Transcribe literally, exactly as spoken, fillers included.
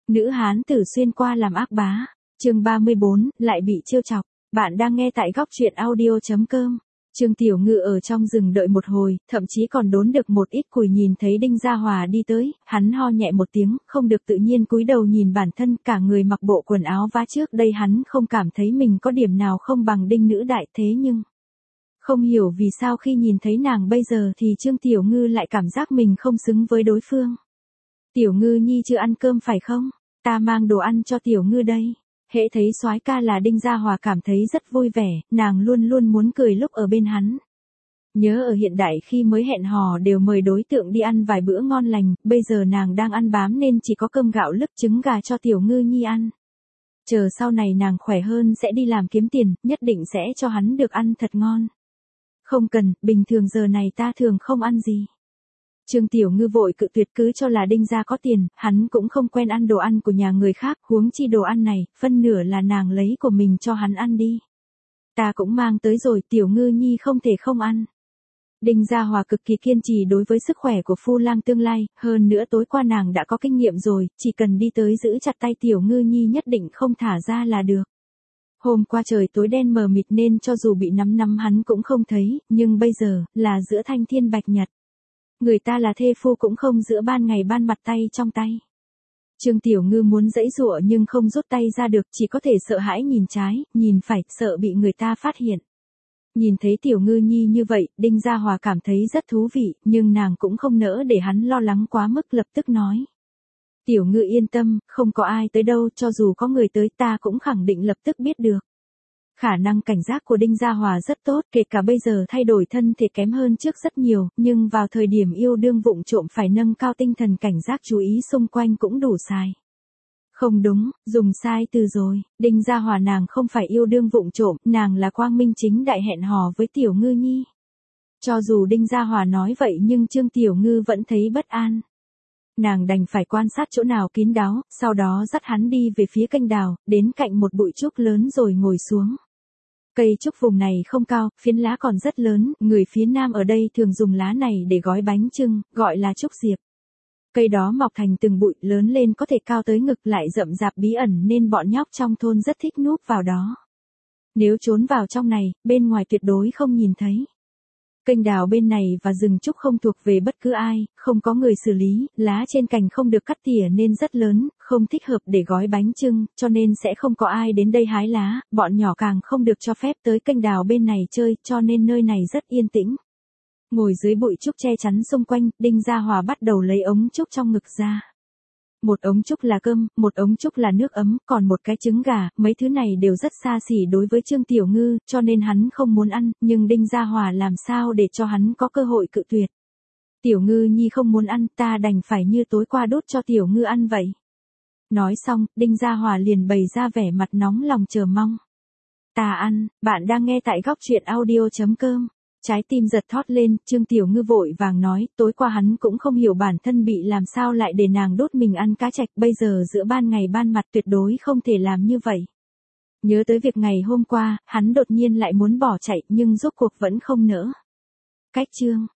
Nữ hán tử xuyên qua làm ác bá. Chương ba mươi bốn, lại bị trêu chọc. Bạn đang nghe tại góc truyện audio chấm com. Trương Tiểu Ngư ở trong rừng đợi một hồi, thậm chí còn đốn được một ít củi, nhìn thấy Đinh Gia Hòa đi tới, hắn ho nhẹ một tiếng, không được tự nhiên cúi đầu nhìn bản thân, cả người mặc bộ quần áo vá trước đây hắn không cảm thấy mình có điểm nào không bằng Đinh nữ đại, thế nhưng không hiểu vì sao khi nhìn thấy nàng bây giờ thì Trương Tiểu Ngư lại cảm giác mình không xứng với đối phương. Tiểu Ngư nhi chưa ăn cơm phải không? Ta mang đồ ăn cho Tiểu Ngư đây. Hễ thấy soái ca là Đinh Gia Hòa cảm thấy rất vui vẻ, nàng luôn luôn muốn cười lúc ở bên hắn. Nhớ ở hiện đại khi mới hẹn hò đều mời đối tượng đi ăn vài bữa ngon lành, bây giờ nàng đang ăn bám nên chỉ có cơm gạo lứt trứng gà cho Tiểu Ngư nhi ăn. Chờ sau này nàng khỏe hơn sẽ đi làm kiếm tiền, nhất định sẽ cho hắn được ăn thật ngon. Không cần, bình thường giờ này ta thường không ăn gì. Trương Tiểu Ngư vội cự tuyệt, cứ cho là Đinh gia có tiền, hắn cũng không quen ăn đồ ăn của nhà người khác, huống chi đồ ăn này, phân nửa là nàng lấy của mình cho hắn ăn đi. Ta cũng mang tới rồi, Tiểu Ngư nhi không thể không ăn. Đinh Gia Hòa cực kỳ kiên trì đối với sức khỏe của phu lang tương lai, hơn nữa tối qua nàng đã có kinh nghiệm rồi, chỉ cần đi tới giữ chặt tay Tiểu Ngư nhi nhất định không thả ra là được. Hôm qua trời tối đen mờ mịt nên cho dù bị nắm nắm hắn cũng không thấy, nhưng bây giờ, là giữa thanh thiên bạch nhật. Người ta là thê phu cũng không giữa ban ngày ban mặt tay trong tay. Trương Tiểu Ngư muốn giãy giụa nhưng không rút tay ra được, chỉ có thể sợ hãi nhìn trái, nhìn phải, sợ bị người ta phát hiện. Nhìn thấy Tiểu Ngư nhi như vậy, Đinh Gia Hòa cảm thấy rất thú vị, nhưng nàng cũng không nỡ để hắn lo lắng quá mức, lập tức nói. Tiểu Ngư yên tâm, không có ai tới đâu, cho dù có người tới ta cũng khẳng định lập tức biết được. Khả năng cảnh giác của Đinh Gia Hòa rất tốt, kể cả bây giờ thay đổi thân thể kém hơn trước rất nhiều, nhưng vào thời điểm yêu đương vụng trộm phải nâng cao tinh thần cảnh giác chú ý xung quanh cũng đủ sai. Không đúng, dùng sai từ rồi, Đinh Gia Hòa nàng không phải yêu đương vụng trộm, nàng là quang minh chính đại hẹn hò với Tiểu Ngư nhi. Cho dù Đinh Gia Hòa nói vậy nhưng Trương Tiểu Ngư vẫn thấy bất an. Nàng đành phải quan sát chỗ nào kín đáo, sau đó dắt hắn đi về phía kênh đào, đến cạnh một bụi trúc lớn rồi ngồi xuống. Cây trúc vùng này không cao, phiến lá còn rất lớn, người phía Nam ở đây thường dùng lá này để gói bánh chưng, gọi là trúc diệp. Cây đó mọc thành từng bụi, lớn lên có thể cao tới ngực, lại rậm rạp bí ẩn nên bọn nhóc trong thôn rất thích núp vào đó. Nếu trốn vào trong này, bên ngoài tuyệt đối không nhìn thấy. Kênh đào bên này và rừng trúc không thuộc về bất cứ ai, không có người xử lý, lá trên cành không được cắt tỉa nên rất lớn, không thích hợp để gói bánh chưng, cho nên sẽ không có ai đến đây hái lá, bọn nhỏ càng không được cho phép tới kênh đào bên này chơi, cho nên nơi này rất yên tĩnh. Ngồi dưới bụi trúc che chắn xung quanh, Đinh Gia Hòa bắt đầu lấy ống trúc trong ngực ra. Một ống trúc là cơm, một ống trúc là nước ấm, còn một cái trứng gà, mấy thứ này đều rất xa xỉ đối với Trương Tiểu Ngư, cho nên hắn không muốn ăn, nhưng Đinh Gia Hòa làm sao để cho hắn có cơ hội cự tuyệt. Tiểu Ngư nhi không muốn ăn, ta đành phải như tối qua đốt cho Tiểu Ngư ăn vậy. Nói xong, Đinh Gia Hòa liền bày ra vẻ mặt nóng lòng chờ mong. Ta ăn, bạn đang nghe tại góc truyện audio chấm com. Trái tim giật thót lên, Trương Tiểu Ngư vội vàng nói, tối qua hắn cũng không hiểu bản thân bị làm sao lại để nàng đốt mình ăn cá trạch, bây giờ giữa ban ngày ban mặt tuyệt đối không thể làm như vậy. Nhớ tới việc ngày hôm qua, hắn đột nhiên lại muốn bỏ chạy nhưng rốt cuộc vẫn không nỡ. Cách chương